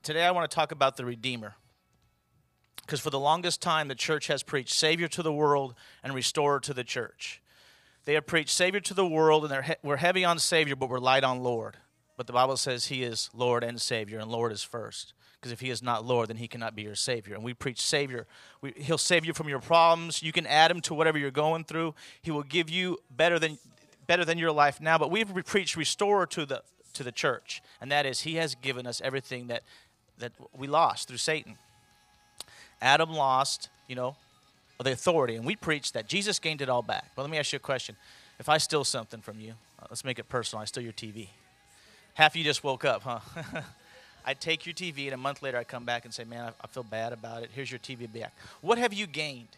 Today I want to talk about the Redeemer. Because for the longest time, the church has preached Savior to the world and Restorer to the church. They have preached Savior to the world, and we're heavy on Savior, but we're light on Lord. But the Bible says He is Lord and Savior, and Lord is first. Because if He is not Lord, then He cannot be your Savior. And we preach Savior. He'll save you from your problems. You can add Him to whatever you're going through. He will give you better than your life now. But we've preached Restorer to the church, and that is He has given us everything that we lost through Satan. Adam lost, the authority, and we preach that Jesus gained it all back. Well, let me ask you a question. If I steal something from you, let's make it personal. I steal your TV. Half of you just woke up, huh? I take your TV, and a month later I come back and say, man, I feel bad about it. Here's your TV back. What have you gained?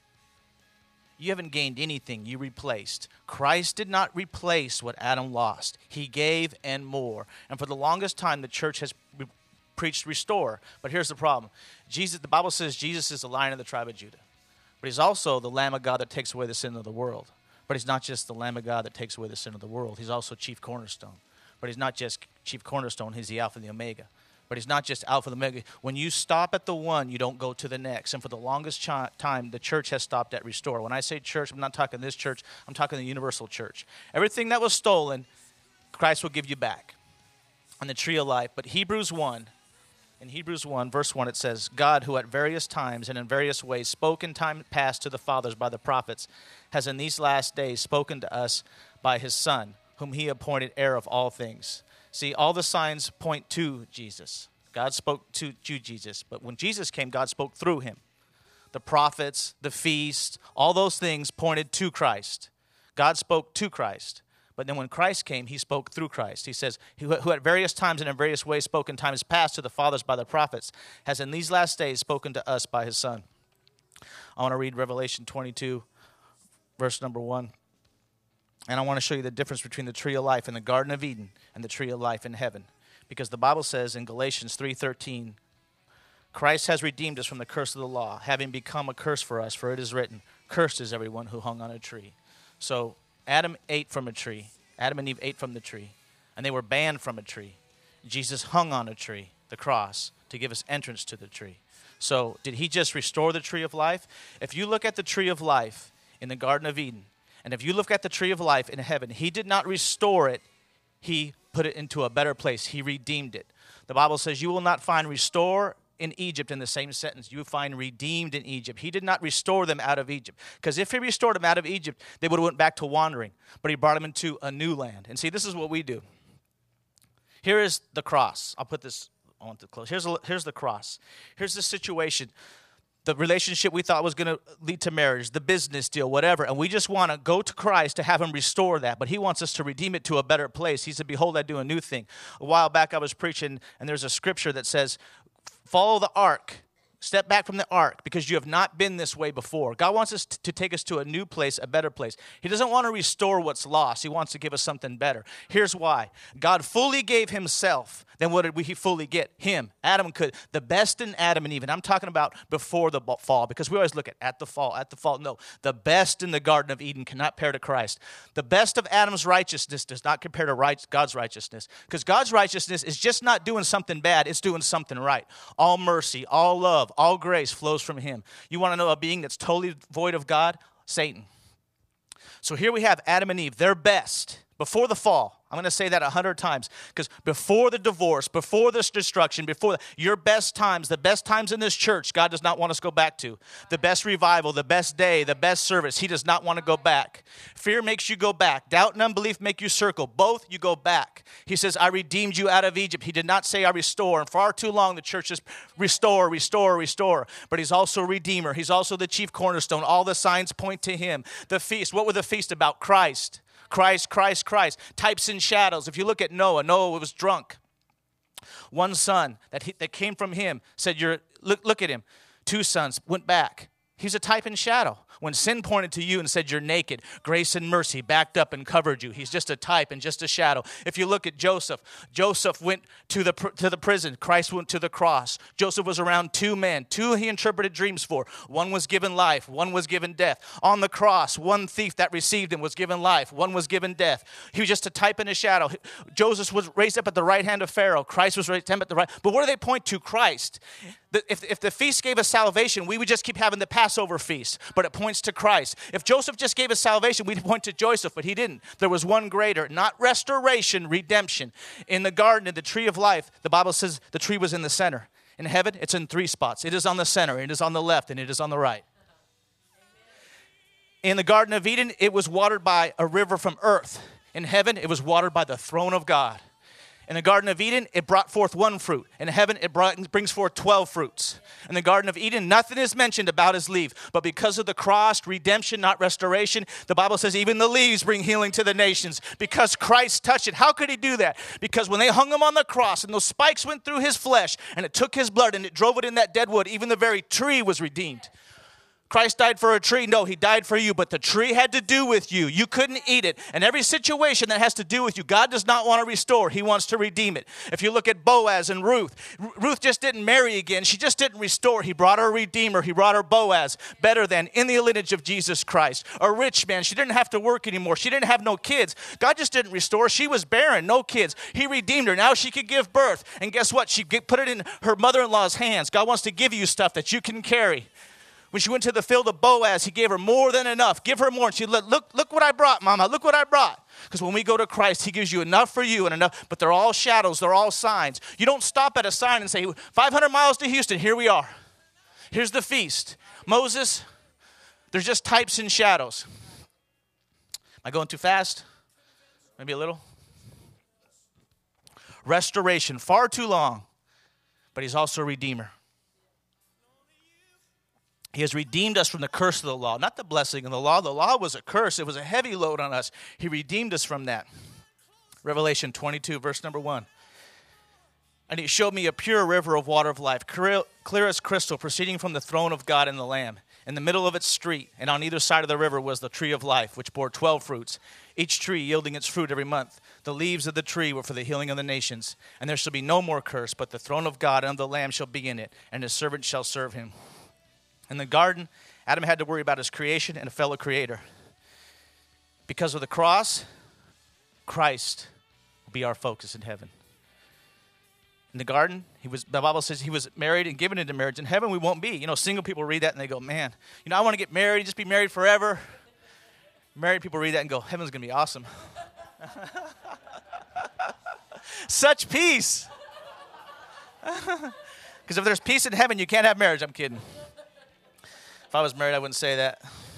You haven't gained anything. You replaced. Christ did not replace what Adam lost. He gave and more. And for the longest time, the church has preached restore. But here's the problem. The Bible says Jesus is the Lion of the tribe of Judah. But He's also the Lamb of God that takes away the sin of the world. But He's not just the Lamb of God that takes away the sin of the world. He's also chief cornerstone. But He's not just chief cornerstone. He's the Alpha and the Omega. But He's not just Alpha and the Omega. When you stop at the one, you don't go to the next. And for the longest time, the church has stopped at restore. When I say church, I'm not talking this church. I'm talking the universal church. Everything that was stolen, Christ will give you back on the tree of life. But in Hebrews 1, verse 1, it says, God, who at various times and in various ways spoke in time past to the fathers by the prophets, has in these last days spoken to us by His Son, whom He appointed heir of all things. See, all the signs point to Jesus. God spoke to Jesus, but when Jesus came, God spoke through Him. The prophets, the feast, all those things pointed to Christ. God spoke to Christ. But then when Christ came, He spoke through Christ. He says, who at various times and in various ways spoke in times past to the fathers by the prophets, has in these last days spoken to us by His Son. I want to read Revelation 22, verse number 1. And I want to show you the difference between the tree of life in the Garden of Eden and the tree of life in heaven. Because the Bible says in Galatians 3:13, Christ has redeemed us from the curse of the law, having become a curse for us, for it is written, cursed is everyone who hung on a tree. So Adam ate from a tree. Adam and Eve ate from the tree. And they were banned from a tree. Jesus hung on a tree, the cross, to give us entrance to the tree. So did He just restore the tree of life? If you look at the tree of life in the Garden of Eden, and if you look at the tree of life in heaven, He did not restore it. He put it into a better place. He redeemed it. The Bible says you will not find restore in Egypt in the same sentence. You find redeemed in Egypt. He did not restore them out of Egypt. Because if He restored them out of Egypt, they would have went back to wandering. But He brought them into a new land. And see, this is what we do. Here is the cross. I'll put this, I want to close. Here's the cross. Here's the situation. The relationship we thought was going to lead to marriage, the business deal, whatever. And we just want to go to Christ to have Him restore that. But He wants us to redeem it to a better place. He said, behold, I do a new thing. A while back I was preaching, and there's a scripture that says, follow the ark. Step back from the ark because you have not been this way before. God wants us to take us to a new place, a better place. He doesn't want to restore what's lost. He wants to give us something better. Here's why. God fully gave Himself. Then what did He fully get? Him. Adam could. The best in Adam and Eve. And I'm talking about before the fall because we always look at the fall. No. The best in the Garden of Eden cannot compare to Christ. The best of Adam's righteousness does not compare to God's righteousness. Because God's righteousness is just not doing something bad. It's doing something right. All mercy, all love, all grace flows from Him. You want to know a being that's totally void of God? Satan. So here we have Adam and Eve, their best before the fall. I'm going to say that 100 times because before the divorce, before this destruction, your best times, the best times in this church, God does not want us to go back to. The best revival, the best day, the best service, He does not want to go back. Fear makes you go back. Doubt and unbelief make you circle. Both, you go back. He says, I redeemed you out of Egypt. He did not say I restore. And far too long, the church is restore. But He's also a redeemer. He's also the chief cornerstone. All the signs point to Him. The feast, what were the feast about? Christ. Types and shadows. If you look at Noah was drunk. One son that came from him said, look at him. Two sons went back. He's a type and shadow. When sin pointed to you and said you're naked, grace and mercy backed up and covered you. He's just a type and just a shadow. If you look at Joseph, Joseph went to the prison. Christ went to the cross. Joseph was around two men. Two he interpreted dreams for. One was given life. One was given death. On the cross, one thief that received him was given life. One was given death. He was just a type and a shadow. Joseph was raised up at the right hand of Pharaoh. Christ was raised up at the right. But where do they point to? Christ. If the feast gave us salvation, we would just keep having the Passover feast, but it points to Christ. If Joseph just gave us salvation, we'd point to Joseph, but he didn't. There was one greater, not restoration, redemption. In the garden, in the tree of life, the Bible says the tree was in the center. In heaven, it's in three spots. It is on the center, it is on the left, and it is on the right. In the Garden of Eden, it was watered by a river from earth. In heaven, it was watered by the throne of God. In the Garden of Eden, it brought forth one fruit. In heaven, it brings forth 12 fruits. In the Garden of Eden, nothing is mentioned about his leaf. But because of the cross, redemption, not restoration, the Bible says even the leaves bring healing to the nations. Because Christ touched it. How could he do that? Because when they hung him on the cross and those spikes went through his flesh and it took his blood and it drove it in that dead wood, even the very tree was redeemed. Christ died for a tree. No, he died for you, but the tree had to do with you. You couldn't eat it. And every situation that has to do with you, God does not want to restore. He wants to redeem it. If you look at Boaz and Ruth, Ruth just didn't marry again. She just didn't restore. He brought her a redeemer. He brought her Boaz, better than in the lineage of Jesus Christ. A rich man. She didn't have to work anymore. She didn't have no kids. God just didn't restore. She was barren, no kids. He redeemed her. Now she could give birth. And guess what? She put it in her mother-in-law's hands. God wants to give you stuff that you can carry. When she went to the field of Boaz, he gave her more than enough. Give her more. And she said, look what I brought, Mama. Look what I brought. Because when we go to Christ, he gives you enough for you and enough. But they're all shadows. They're all signs. You don't stop at a sign and say, 500 miles to Houston, here we are. Here's the feast. Moses, there's just types and shadows. Am I going too fast? Maybe a little. Restoration, far too long. But he's also a redeemer. He has redeemed us from the curse of the law, not the blessing of the law. The law was a curse. It was a heavy load on us. He redeemed us from that. Revelation 22, verse number 1. And he showed me a pure river of water of life, clear as crystal, proceeding from the throne of God and the Lamb. In the middle of its street, and on either side of the river was the tree of life, which bore 12 fruits, each tree yielding its fruit every month. The leaves of the tree were for the healing of the nations. And there shall be no more curse, but the throne of God and of the Lamb shall be in it, and his servants shall serve him. In the garden, Adam had to worry about his creation and a fellow creator. Because of the cross, Christ will be our focus in heaven. In the garden, the Bible says he was married and given into marriage. In heaven, we won't be. You know, single people read that and they go, man, I want to get married, just be married forever. Married people read that and go, heaven's going to be awesome. Such peace. Because if there's peace in heaven, you can't have marriage. I'm kidding. If I was married, I wouldn't say that.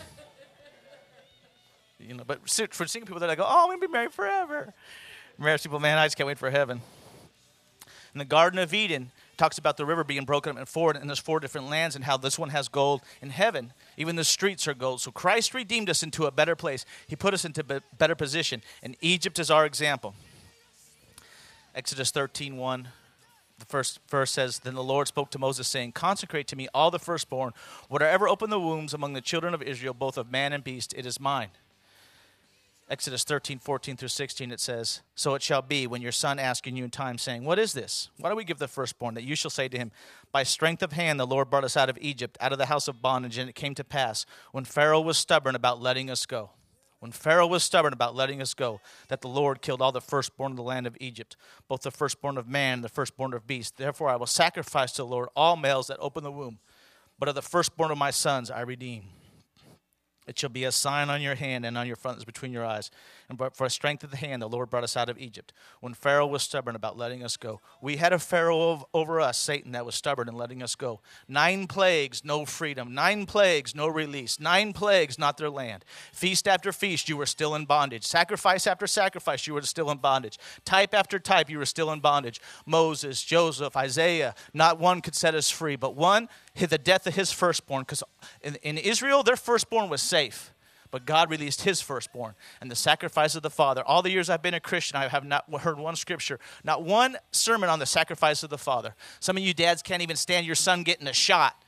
But for single people, they go, oh, we're going to be married forever. Married people, man, I just can't wait for heaven. In the Garden of Eden, it talks about the river being broken up in four, and there's 4 different lands, and how this one has gold. In heaven, even the streets are gold. So Christ redeemed us into a better place. He put us into a better position, and Egypt is our example. Exodus 13:1. The first verse says, Then the Lord spoke to Moses, saying, Consecrate to me all the firstborn, whatever open the wombs among the children of Israel, both of man and beast, it is mine. Exodus 13:14-16, it says, So it shall be, when your son asks you in time, saying, What is this? Why do we give the firstborn? That you shall say to him, By strength of hand the Lord brought us out of Egypt, out of the house of bondage, and it came to pass, when Pharaoh was stubborn about letting us go. When Pharaoh was stubborn about letting us go, that the Lord killed all the firstborn of the land of Egypt, both the firstborn of man and the firstborn of beast. Therefore I will sacrifice to the Lord all males that open the womb, but of the firstborn of my sons I redeem. It shall be a sign on your hand and on your frontlets between your eyes. And for a strength of the hand, the Lord brought us out of Egypt. When Pharaoh was stubborn about letting us go. We had a Pharaoh over us, Satan, that was stubborn in letting us go. 9 plagues, no freedom. 9 plagues, no release. 9 plagues, not their land. Feast after feast, you were still in bondage. Sacrifice after sacrifice, you were still in bondage. Type after type, you were still in bondage. Moses, Joseph, Isaiah, not one could set us free, but one hid the death of his firstborn. Because in Israel, their firstborn was safe. But God released his firstborn and the sacrifice of the father. All the years I've been a Christian, I have not heard one scripture, not one sermon on the sacrifice of the father. Some of you dads can't even stand your son getting a shot.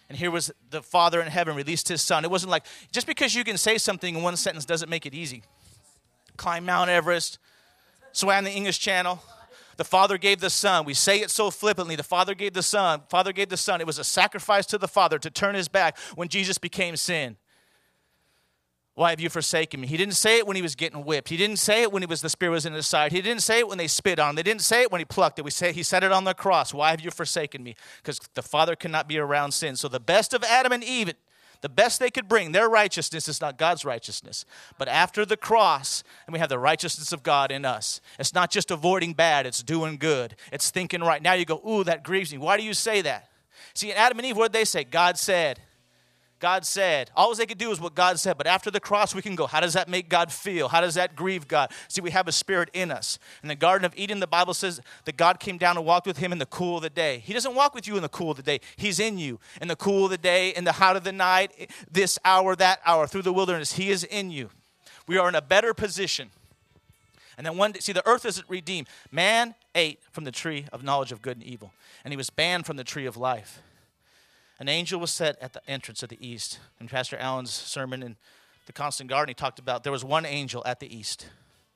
And here was the Father in heaven released his Son. It wasn't like, just because you can say something in one sentence doesn't make it easy. Climb Mount Everest, swam the English Channel. The Father gave the Son. We say it so flippantly. The Father gave the Son. Father gave the Son. It was a sacrifice to the Father to turn his back when Jesus became sin. Why have you forsaken me? He didn't say it when he was getting whipped. He didn't say it when the Spirit was in his side. He didn't say it when they spit on him. They didn't say it when he plucked it. He said it on the cross. Why have you forsaken me? Because the Father cannot be around sin. So the best of Adam and Eve, the best they could bring, their righteousness is not God's righteousness. But after the cross, and we have the righteousness of God in us. It's not just avoiding bad, it's doing good. It's thinking right. Now you go, ooh, that grieves me. Why do you say that? See, in Adam and Eve, what did they say? God said. God said. All they could do is what God said. But after the cross, we can go, how does that make God feel? How does that grieve God? See, we have a spirit in us. In the Garden of Eden, the Bible says that God came down and walked with him in the cool of the day. He doesn't walk with you in the cool of the day. He's in you in the cool of the day, in the hot of the night, this hour, that hour, through the wilderness. He is in you. We are in a better position. And then one day, see, the earth isn't redeemed. Man ate from the tree of knowledge of good and evil, and he was banned from the tree of life. An angel was set at the entrance of the east. In Pastor Allen's sermon in the Constant Garden, he talked about there was one angel at the east.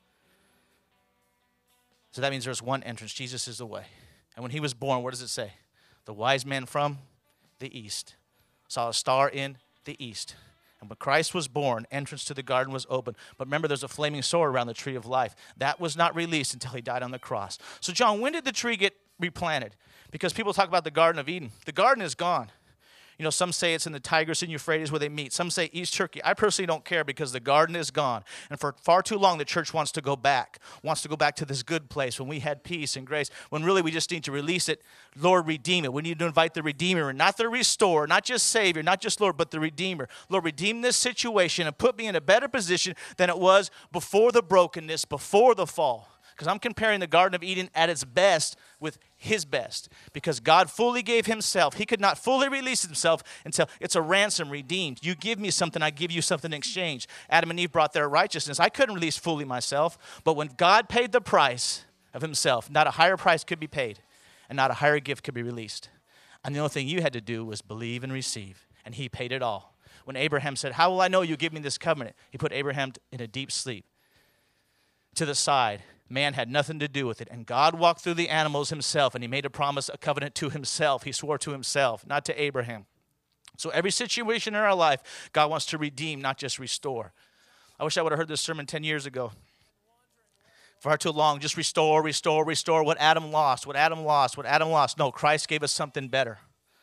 So that means there's one entrance. Jesus is the way. And when he was born, what does it say? The wise man from the east saw a star in the east. And when Christ was born, entrance to the garden was open. But remember, there's a flaming sword around the tree of life. That was not released until he died on the cross. So John, when did the tree get replanted? Because people talk about the Garden of Eden. The garden is gone. You know, some say it's in the Tigris and Euphrates where they meet. Some say East Turkey. I personally don't care because the garden is gone. And for far too long, the church wants to go back to this good place when we had peace and grace, when really we just need to release it. Lord, redeem it. We need to invite the Redeemer in, not the Restorer, not just Savior, not just Lord, but the Redeemer. Lord, redeem this situation and put me in a better position than it was before the brokenness, before the fall. Because I'm comparing the Garden of Eden at its best with his best. Because God fully gave himself. He could not fully release himself until it's a ransom redeemed. You give me something, I give you something in exchange. Adam and Eve brought their righteousness. I couldn't release fully myself. But when God paid the price of himself, not a higher price could be paid. And not a higher gift could be released. And the only thing you had to do was believe and receive. And he paid it all. When Abraham said, how will I know you give me this covenant? He put Abraham in a deep sleep. To the side. Man had nothing to do with it. And God walked through the animals himself, and he made a promise, a covenant to himself. He swore to himself, not to Abraham. So every situation in our life, God wants to redeem, not just restore. I wish I would have heard this sermon 10 years ago. Far too long, just restore what Adam lost. No, Christ gave us something better.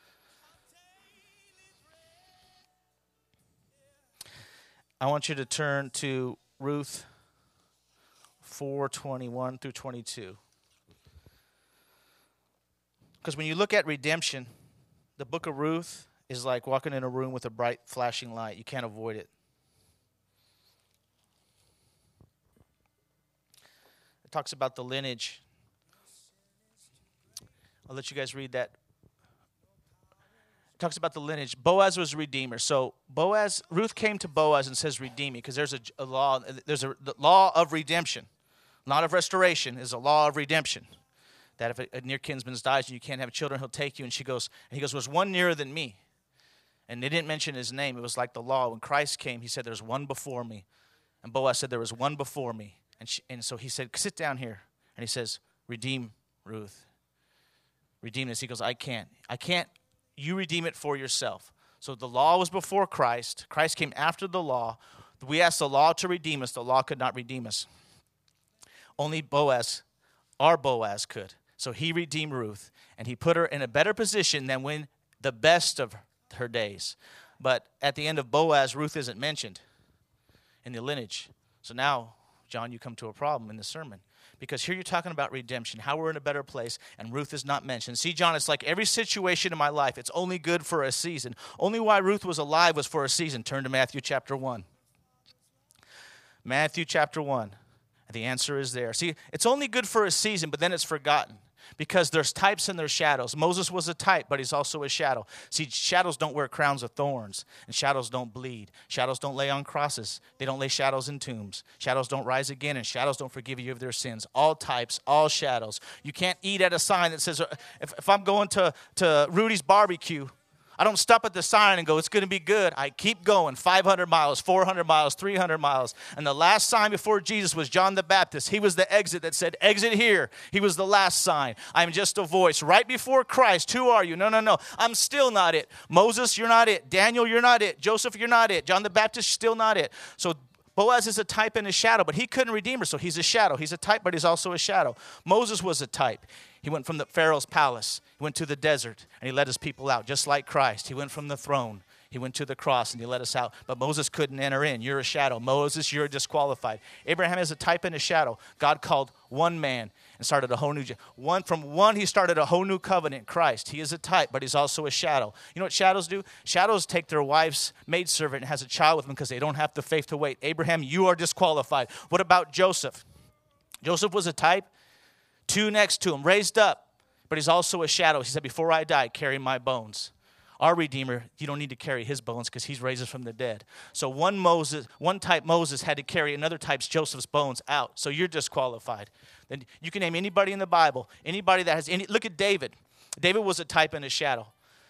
I want you to turn to Ruth 4:21 through 22. Because when you look at redemption, the book of Ruth is like walking in a room with a bright flashing light. You can't avoid it. It talks about the lineage. I'll let you guys read that. It talks about the lineage. Boaz was a redeemer. So Ruth came to Boaz and says, redeem me, because there's a law. There's the law of redemption. Not of restoration, is a law of redemption. That if a near kinsman dies and you can't have children, he'll take you. And he goes, there's one nearer than me. And they didn't mention his name. It was like the law. When Christ came, he said, there's one before me. And Boaz said, there was one before me. And so he said, sit down here. And he says, redeem Ruth. Redeem this. He goes, I can't. You redeem it for yourself. So the law was before Christ. Christ came after the law. We asked the law to redeem us. The law could not redeem us. Only Boaz, our Boaz, could. So he redeemed Ruth, and he put her in a better position than when the best of her days. But at the end of Boaz, Ruth isn't mentioned in the lineage. So now, John, you come to a problem in the sermon. Because here you're talking about redemption, how we're in a better place, and Ruth is not mentioned. See, John, it's like every situation in my life, it's only good for a season. Only why Ruth was alive was for a season. Turn to Matthew chapter 1. Matthew chapter 1. The answer is there. See, it's only good for a season, but then it's forgotten because there's types and there's shadows. Moses was a type, but he's also a shadow. See, shadows don't wear crowns of thorns, and shadows don't bleed. Shadows don't lay on crosses. They don't lay shadows in tombs. Shadows don't rise again, and shadows don't forgive you of their sins. All types, all shadows. You can't eat at a sign that says, if I'm going to Rudy's barbecue, I don't stop at the sign and go, it's going to be good. I keep going, 500 miles, 400 miles, 300 miles. And the last sign before Jesus was John the Baptist. He was the exit that said, exit here. He was the last sign. I'm just a voice. Right before Christ, who are you? No. I'm still not it. Moses, you're not it. Daniel, you're not it. Joseph, you're not it. John the Baptist, still not it. So Boaz is a type and a shadow, but he couldn't redeem her, so he's a shadow. He's a type, but he's also a shadow. Moses was a type. He went from the Pharaoh's palace. He went to the desert, and he led his people out, just like Christ. He went from the throne. He went to the cross, and he led us out. But Moses couldn't enter in. You're a shadow. Moses, you're disqualified. Abraham is a type and a shadow. God called one man and started a whole new from one, he started a whole new covenant, Christ. He is a type, but he's also a shadow. You know what shadows do? Shadows take their wife's maidservant and has a child with them because they don't have the faith to wait. Abraham, you are disqualified. What about Joseph? Joseph was a type, two next to him, raised up, but he's also a shadow. He said, before I die, carry my bones. Our Redeemer, you don't need to carry his bones because he's raised us from the dead. So one type Moses had to carry another type's Joseph's bones out. So you're disqualified. Then you can name anybody in the Bible, anybody that has any. Look at David. David was a type and a shadow.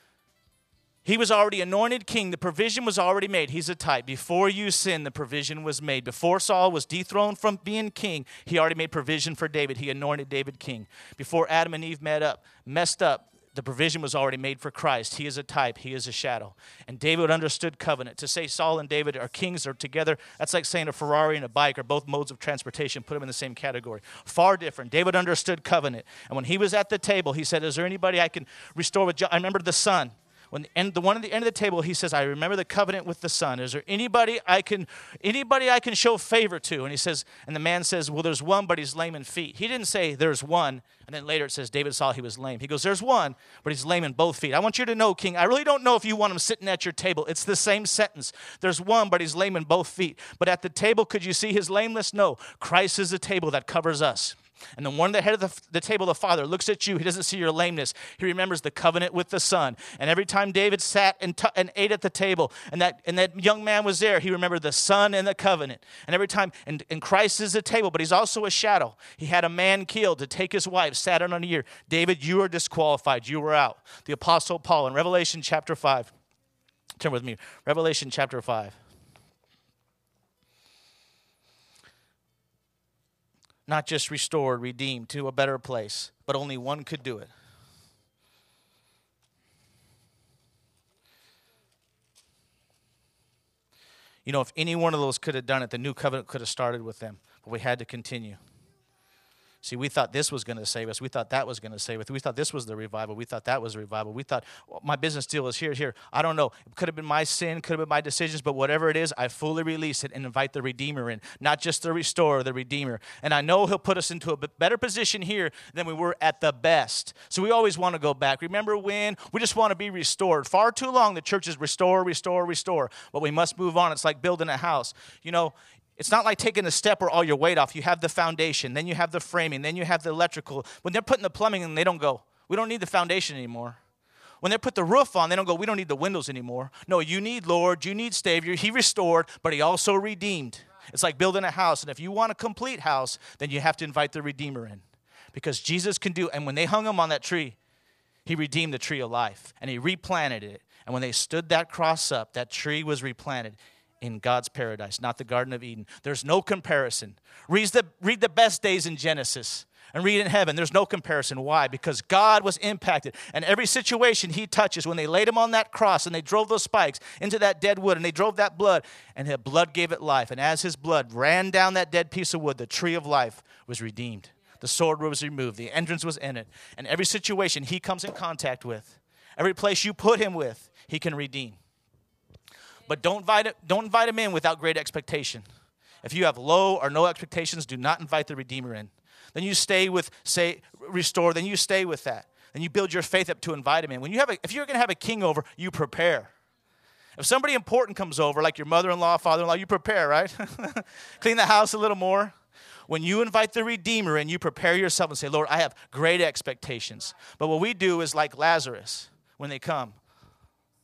He was already anointed king. The provision was already made. He's a type. Before you sin, the provision was made. Before Saul was dethroned from being king, he already made provision for David. He anointed David king. Before Adam and Eve messed up, the provision was already made for Christ. He is a type. He is a shadow. And David understood covenant. To say Saul and David are kings or together, that's like saying a Ferrari and a bike are both modes of transportation. Put them in the same category. Far different. David understood covenant. And when he was at the table, he said, is there anybody I can restore with? I remember the son. When the one at the end of the table, he says, I remember the covenant with the son. Is there anybody I can show favor to? And he says, and the man says, well, there's one, but he's lame in feet. He didn't say there's one, and then later it says David saw he was lame. He goes, there's one, but he's lame in both feet. I want you to know, King, I really don't know if you want him sitting at your table. It's the same sentence. There's one, but he's lame in both feet. But at the table, could you see his lameness? No. Christ is the table that covers us. And the one at the head of the table, the Father, looks at you. He doesn't see your lameness. He remembers the covenant with the Son. And every time David sat and ate at the table, and that young man was there, he remembered the Son and the covenant. And every time, and Christ is a table, but he's also a shadow. He had a man killed to take his wife, sat on a year. David, you are disqualified. You were out. The Apostle Paul in Revelation chapter 5. Turn with me. Revelation chapter 5. Not just restored, redeemed to a better place, but only one could do it. You know, if any one of those could have done it, the new covenant could have started with them, but we had to continue. See, we thought this was going to save us. We thought that was going to save us. We thought this was the revival. We thought that was the revival. We thought, well, my business deal is here. I don't know. It could have been my sin, could have been my decisions, but whatever it is, I fully release it and invite the Redeemer in. Not just the restorer, the Redeemer. And I know he'll put us into a better position here than we were at the best. So we always want to go back. Remember when? We just want to be restored. Far too long, the church is restore. But we must move on. It's like building a house. You know, it's not like taking a step or all your weight off. You have the foundation, then you have the framing, then you have the electrical. When they're putting the plumbing in, they don't go, we don't need the foundation anymore. When they put the roof on, they don't go, we don't need the windows anymore. No, you need Lord, you need Savior. He restored, but he also redeemed. It's like building a house. And if you want a complete house, then you have to invite the Redeemer in. Because Jesus can do, and when they hung him on that tree, he redeemed the tree of life. And he replanted it. And when they stood that cross up, that tree was replanted in God's paradise, not the Garden of Eden. There's no comparison. Read the best days in Genesis and read in heaven. There's no comparison. Why? Because God was impacted. And every situation he touches, when they laid him on that cross and they drove those spikes into that dead wood and they drove that blood, and the blood gave it life. And as his blood ran down that dead piece of wood, the tree of life was redeemed. The sword was removed. The entrance was in it. And every situation he comes in contact with, every place you put him with, he can redeem. But don't invite him in without great expectation. If you have low or no expectations, do not invite the Redeemer in. Then you stay with, say, restore, then you stay with that. Then you build your faith up to invite him in. If you're going to have a king over, you prepare. If somebody important comes over, like your mother-in-law, father-in-law, you prepare, right? Clean the house a little more. When you invite the Redeemer in, you prepare yourself and say, Lord, I have great expectations. But what we do is like Lazarus when they come.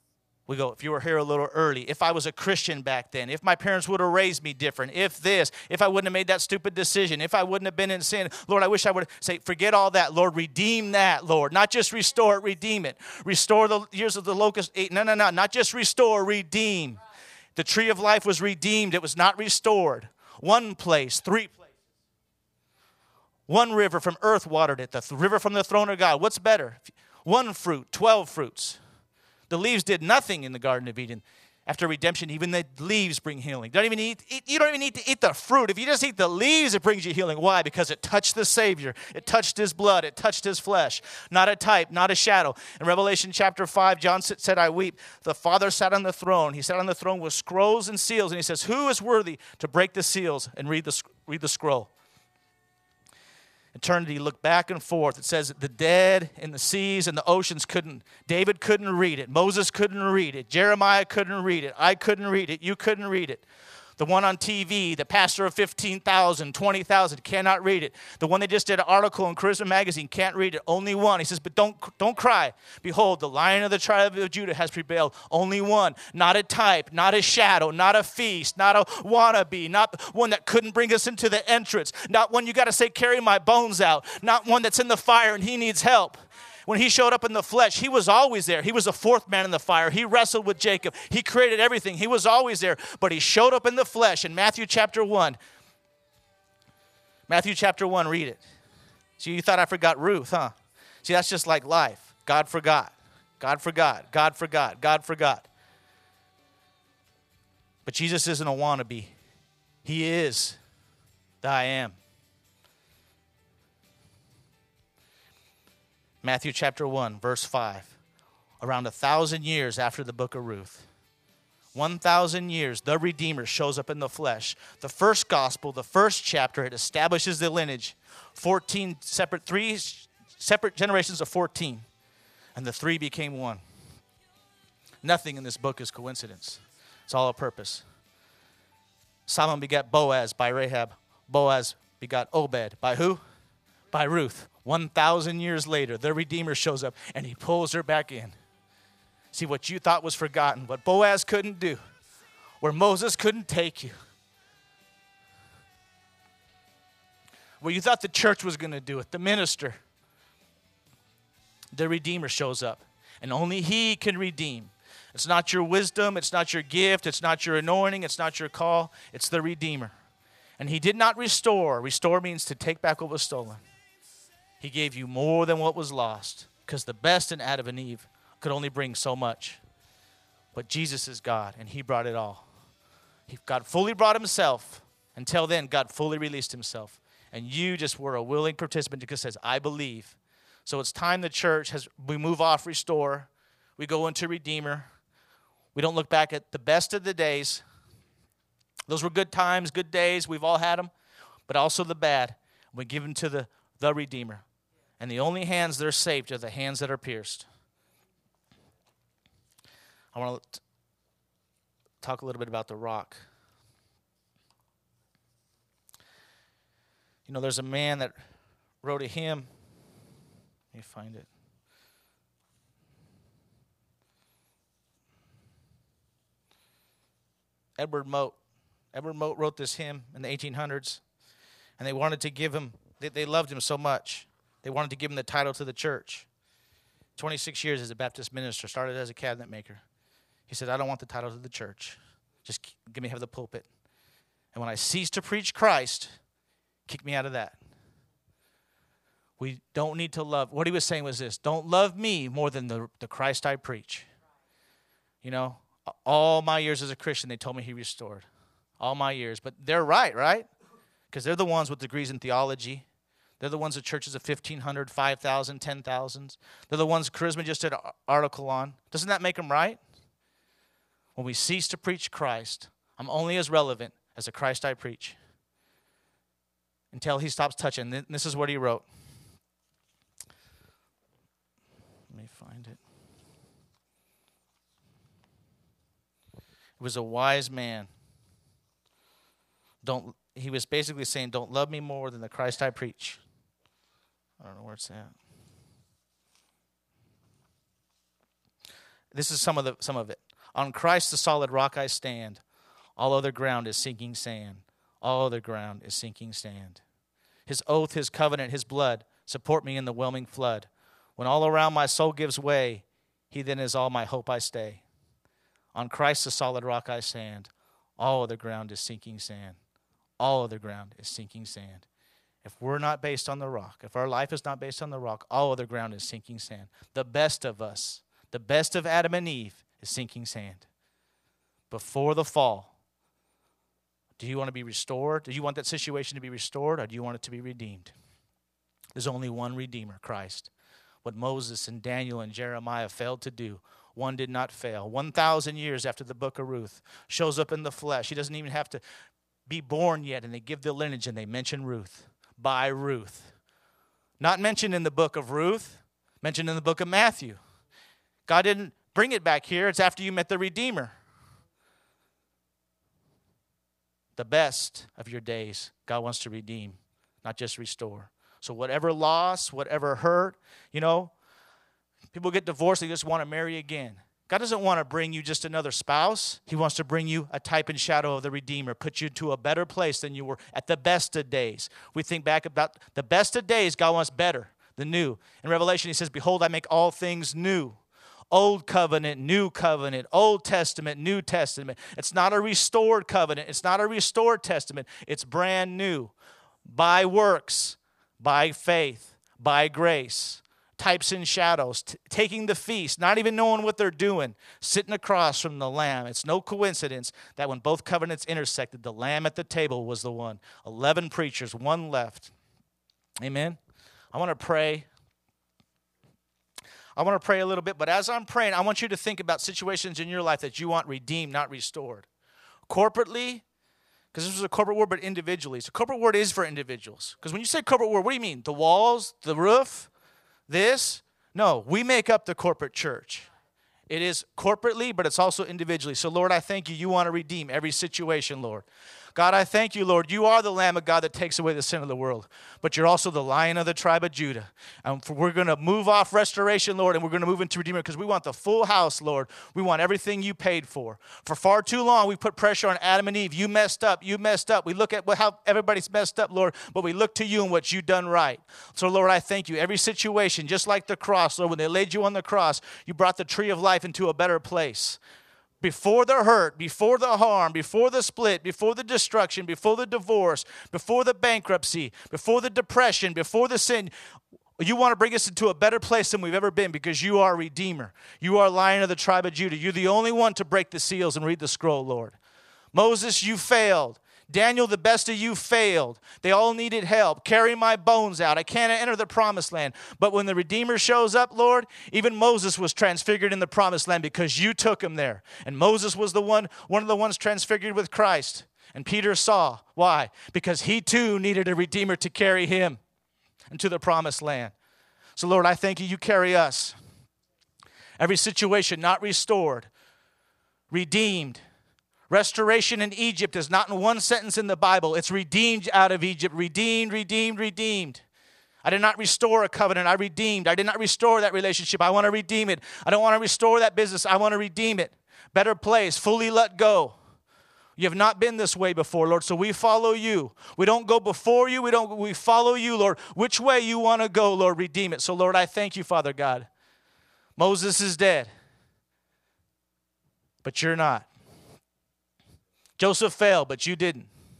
We go, if you were here a little early, if I was a Christian back then, if my parents would have raised me different, if I wouldn't have made that stupid decision, if I wouldn't have been in sin, Lord, I wish I would say, forget all that, Lord, redeem that, Lord. Not just restore it, redeem it. Restore the years of the locust. No, not just restore, redeem. The tree of life was redeemed. It was not restored. One place, three places. One river from earth watered it, the river from the throne of God. What's better? One fruit, 12 fruits. The leaves did nothing in the Garden of Eden. After redemption, even the leaves bring healing. You don't even need to eat the fruit. If you just eat the leaves, it brings you healing. Why? Because it touched the Savior. It touched his blood. It touched his flesh. Not a type, not a shadow. In Revelation chapter 5, John said, I weep. The Father sat on the throne. He sat on the throne with scrolls and seals. And he says, who is worthy to break the seals and read the scroll? Eternity looked back and forth. It says the dead in the seas and the oceans couldn't. David couldn't read it. Moses couldn't read it. Jeremiah couldn't read it. I couldn't read it. You couldn't read it. The one on TV, the pastor of 15,000, 20,000, cannot read it. The one they just did an article in Charisma Magazine can't read it. Only one. He says, but don't cry. Behold, the Lion of the tribe of Judah has prevailed. Only one. Not a type, not a shadow, not a feast, not a wannabe, not one that couldn't bring us into the entrance, not one you got to say, carry my bones out, not one that's in the fire and he needs help. When he showed up in the flesh, he was always there. He was the fourth man in the fire. He wrestled with Jacob. He created everything. He was always there, but he showed up in the flesh in Matthew chapter 1. Matthew chapter 1, read it. See, you thought I forgot Ruth, huh? See, that's just like life. God forgot. God forgot. God forgot. God forgot. But Jesus isn't a wannabe. He is the I am. Matthew chapter 1, verse 5. Around 1,000 years after the book of Ruth. 1,000 years, the Redeemer shows up in the flesh. The first gospel, the first chapter, it establishes the lineage. 3 separate generations of 14. And the 3 became one. Nothing in this book is coincidence. It's all a purpose. Solomon begat Boaz by Rahab. Boaz begot Obed. By who? By Ruth. 1,000 years later, the Redeemer shows up and he pulls her back in. See, what you thought was forgotten, what Boaz couldn't do, where Moses couldn't take you, where you thought the church was going to do it, the minister, the Redeemer shows up. And only he can redeem. It's not your wisdom, it's not your gift, it's not your anointing, it's not your call, it's the Redeemer. And he did not restore. Restore means to take back what was stolen. He gave you more than what was lost, because the best in Adam and Eve could only bring so much. But Jesus is God, and he brought it all. God fully brought himself. Until then, God fully released himself. And you just were a willing participant because it says, I believe. So it's time the church, we move off restore. We go into Redeemer. We don't look back at the best of the days. Those were good times, good days. We've all had them. But also the bad. We give them to the Redeemer. And the only hands that are saved are the hands that are pierced. I want to talk a little bit about the rock. You know, there's a man that wrote a hymn. Let me find it. Edward Mote. Edward Mote wrote this hymn in the 1800s. And they wanted to give him, they loved him so much. They wanted to give him the title to the church. 26 years as a Baptist minister, started as a cabinet maker. He said, I don't want the title to the church. Just give me have the pulpit. And when I cease to preach Christ, kick me out of that. We don't need to love. What he was saying was this: don't love me more than the Christ I preach. You know, all my years as a Christian, they told me he restored. All my years. But they're right? Because they're the ones with degrees in theology. They're the ones at churches of 1,500, 5,000, 10,000. They're the ones Charisma just did an article on. Doesn't that make them right? When we cease to preach Christ, I'm only as relevant as the Christ I preach. Until he stops touching. This is what he wrote. Let me find it. He was a wise man. He was basically saying, don't love me more than the Christ I preach. I don't know where it's at. This is some of it. On Christ the solid rock I stand. All other ground is sinking sand. All other ground is sinking sand. His oath, his covenant, his blood support me in the whelming flood. When all around my soul gives way, he then is all my hope I stay. On Christ the solid rock I stand. All other ground is sinking sand. All other ground is sinking sand. If we're not based on the rock, if our life is not based on the rock, all other ground is sinking sand. The best of us, the best of Adam and Eve is sinking sand. Before the fall, do you want to be restored? Do you want that situation to be restored, or do you want it to be redeemed? There's only one Redeemer, Christ. What Moses and Daniel and Jeremiah failed to do, one did not fail. 1,000 years after the book of Ruth shows up in the flesh. He doesn't even have to be born yet, and they give the lineage, and they mention Ruth. By Ruth. Not mentioned in the book of Ruth, mentioned in the book of Matthew. God didn't bring it back here. It's after you met the Redeemer. The best of your days, God wants to redeem, not just restore. So whatever loss, whatever hurt, people get divorced, they just want to marry again. God doesn't want to bring you just another spouse. He wants to bring you a type and shadow of the Redeemer, put you to a better place than you were at the best of days. We think back about the best of days, God wants better, the new. In Revelation, he says, behold, I make all things new. Old covenant, new covenant, Old Testament, New Testament. It's not a restored covenant. It's not a restored testament. It's brand new. By works, by faith, by grace. Types and shadows, taking the feast, not even knowing what they're doing, sitting across from the Lamb. It's no coincidence that when both covenants intersected, the Lamb at the table was the one. 11 preachers, one left. Amen. I want to pray. I want to pray a little bit, but as I'm praying, I want you to think about situations in your life that you want redeemed, not restored. Corporately, because this is a corporate word, but individually. So corporate word is for individuals. Because when you say corporate word, what do you mean? The walls, the roof? This? No, we make up the corporate church. It is corporately, but it's also individually. So, Lord, I thank you. You want to redeem every situation, Lord. God, I thank you, Lord. You are the Lamb of God that takes away the sin of the world. But you're also the Lion of the tribe of Judah. And we're going to move off restoration, Lord, and we're going to move into Redeemer because we want the full house, Lord. We want everything you paid for. For far too long, we put pressure on Adam and Eve. You messed up. You messed up. We look at how everybody's messed up, Lord, but we look to you and what you've done right. So, Lord, I thank you. Every situation, just like the cross, Lord, when they laid you on the cross, you brought the tree of life into a better place. Before the hurt, before the harm, before the split, before the destruction, before the divorce, before the bankruptcy, before the depression, before the sin, you want to bring us into a better place than we've ever been because you are Redeemer. You are Lion of the tribe of Judah. You're the only one to break the seals and read the scroll, Lord. Moses, you failed. Daniel, the best of you failed. They all needed help. Carry my bones out. I can't enter the promised land. But when the Redeemer shows up, Lord, even Moses was transfigured in the promised land because you took him there. And Moses was one of the ones transfigured with Christ. And Peter saw. Why? Because he too needed a Redeemer to carry him into the promised land. So, Lord, I thank you. You carry us. Every situation not restored, redeemed. Restoration in Egypt is not in one sentence in the Bible. It's redeemed out of Egypt. Redeemed, redeemed, redeemed. I did not restore a covenant. I redeemed. I did not restore that relationship. I want to redeem it. I don't want to restore that business. I want to redeem it. Better place. Fully let go. You have not been this way before, Lord, so we follow you. We don't go before you. We follow you, Lord. Which way you want to go, Lord, redeem it. So, Lord, I thank you, Father God. Moses is dead, but you're not. Joseph failed, but you didn't.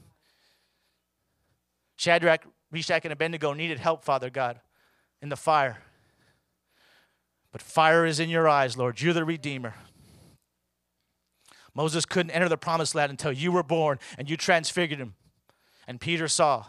Shadrach, Meshach, and Abednego needed help, Father God, in the fire. But fire is in your eyes, Lord. You're the Redeemer. Moses couldn't enter the promised land until you were born and you transfigured him. And Peter saw.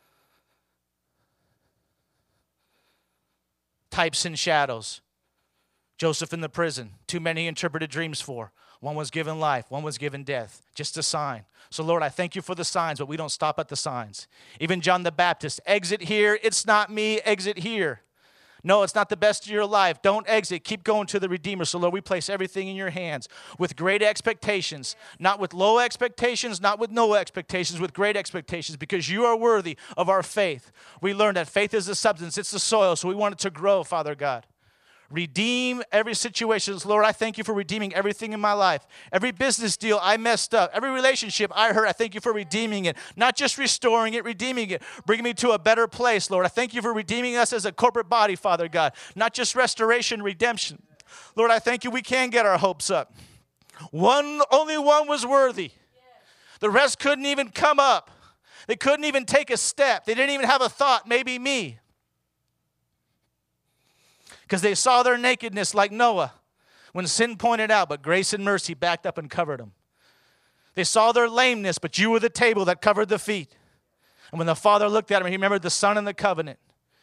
Types and shadows. Joseph in the prison. Too many interpreted dreams for. One was given life. One was given death. Just a sign. So, Lord, I thank you for the signs, but we don't stop at the signs. Even John the Baptist, exit here. It's not me. Exit here. No, it's not the best of your life. Don't exit. Keep going to the Redeemer. So, Lord, we place everything in your hands with great expectations, not with low expectations, not with no expectations, with great expectations, because you are worthy of our faith. We learned that faith is the substance. It's the soil, so we want it to grow, Father God. Redeem every situation. Lord, I thank you for redeeming everything in my life. Every business deal I messed up. Every relationship I hurt, I thank you for redeeming it. Not just restoring it, redeeming it. Bringing me to a better place, Lord. I thank you for redeeming us as a corporate body, Father God. Not just restoration, redemption. Lord, I thank you we can get our hopes up. Only one was worthy. The rest couldn't even come up. They couldn't even take a step. They didn't even have a thought, maybe me. Because they saw their nakedness like Noah when sin pointed out, but grace and mercy backed up and covered them. They saw their lameness, but you were the table that covered the feet. And when the Father looked at him, he remembered the Son and the covenant.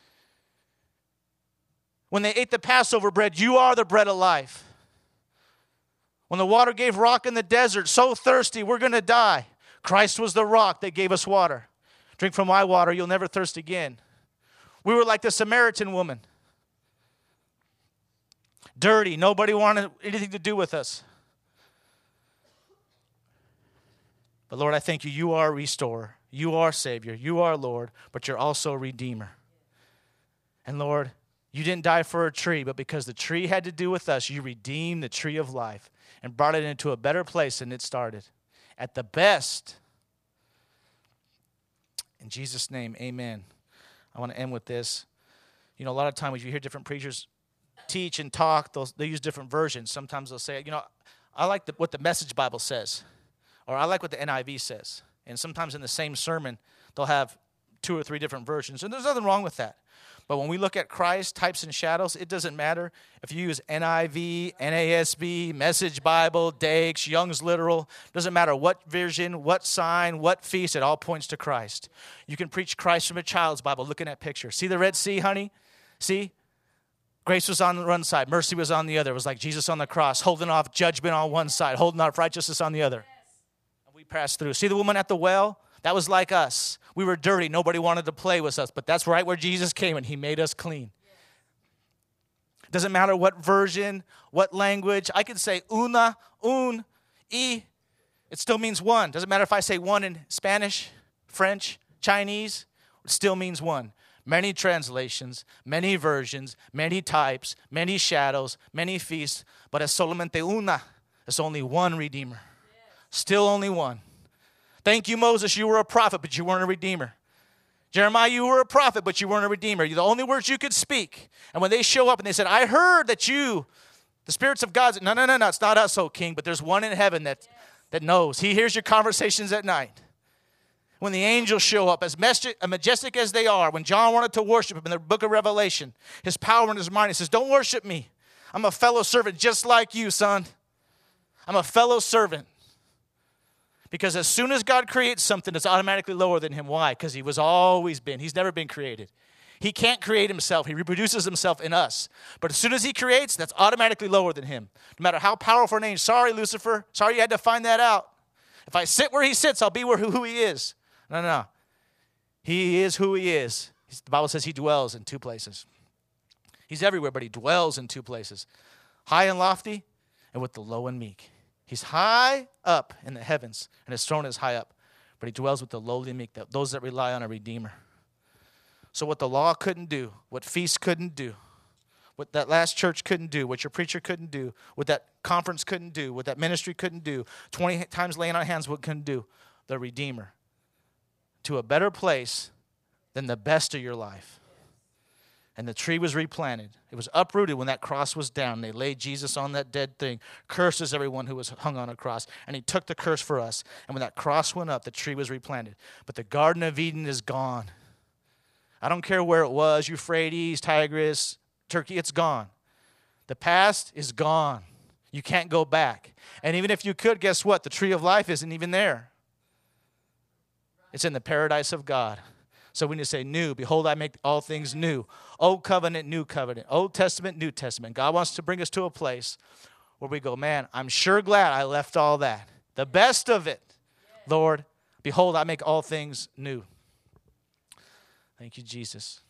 When they ate the Passover bread, you are the bread of life. When the water gave rock in the desert, so thirsty, we're going to die. Christ was the rock that gave us water. Drink from my water, you'll never thirst again. We were like the Samaritan woman. Dirty. Nobody wanted anything to do with us. But Lord, I thank you. You are a restorer. You are Savior. You are Lord, but you're also a Redeemer. And Lord, you didn't die for a tree, but because the tree had to do with us, you redeemed the tree of life and brought it into a better place than it started. At the best. In Jesus' name, amen. I want to end with this. You know, a lot of times you hear different preachers teach and talk, they use different versions. Sometimes they'll say, you know, I like what the Message Bible says, or I like what the NIV says. And sometimes in the same sermon, they'll have 2 or 3 different versions. And there's nothing wrong with that. But when we look at Christ, types and shadows, it doesn't matter if you use NIV, NASB, Message Bible, Dakes, Young's Literal. Doesn't matter what version, what sign, what feast, it all points to Christ. You can preach Christ from a child's Bible looking at pictures. See the Red Sea, honey? See? Grace was on one side. Mercy was on the other. It was like Jesus on the cross, holding off judgment on one side, holding off righteousness on the other. And we passed through. See the woman at the well? That was like us. We were dirty. Nobody wanted to play with us. But that's right where Jesus came and he made us clean. Doesn't matter what version, what language. I can say una, un, y. It still means one. Doesn't matter if I say one in Spanish, French, Chinese. It still means one. Many translations, many versions, many types, many shadows, many feasts. But es solamente una. It's only one Redeemer. Still only one. Thank you, Moses. You were a prophet, but you weren't a redeemer. Jeremiah, you were a prophet, but you weren't a redeemer. You're the only words you could speak. And when they show up and they said, I heard that you, the spirits of God, no, it's not us, O king, but there's one in heaven that knows. He hears your conversations at night. When the angels show up, as majestic as they are, when John wanted to worship him in the book of Revelation, his power in his mind, he says, don't worship me. I'm a fellow servant just like you, son. I'm a fellow servant. Because as soon as God creates something, it's automatically lower than him. Why? Because he was always been. He's never been created. He can't create himself. He reproduces himself in us. But as soon as he creates, that's automatically lower than him. No matter how powerful an angel. Sorry, Lucifer. Sorry you had to find that out. If I sit where he sits, I'll be who he is. No. He is who he is. The Bible says he dwells in 2 places. He's everywhere, but he dwells in 2 places. High and lofty, and with the low and meek. He's high up in the heavens, and his throne is high up. But he dwells with the lowly and meek, those that rely on a Redeemer. So what the law couldn't do, what feasts couldn't do, what that last church couldn't do, what your preacher couldn't do, what that conference couldn't do, what that ministry couldn't do, 20 times laying on hands what couldn't do, the Redeemer. To a better place than the best of your life. And the tree was replanted. It was uprooted when that cross was down. They laid Jesus on that dead thing. Curses everyone who was hung on a cross. And he took the curse for us. And when that cross went up, the tree was replanted. But the Garden of Eden is gone. I don't care where it was, Euphrates, Tigris, Turkey, it's gone. The past is gone. You can't go back. And even if you could, guess what? The tree of life isn't even there. It's in the paradise of God. So we need to say new. Behold, I make all things new. Old covenant, new covenant. Old Testament, New Testament. God wants to bring us to a place where we go, man, I'm sure glad I left all that. The best of it. Lord, behold, I make all things new. Thank you, Jesus.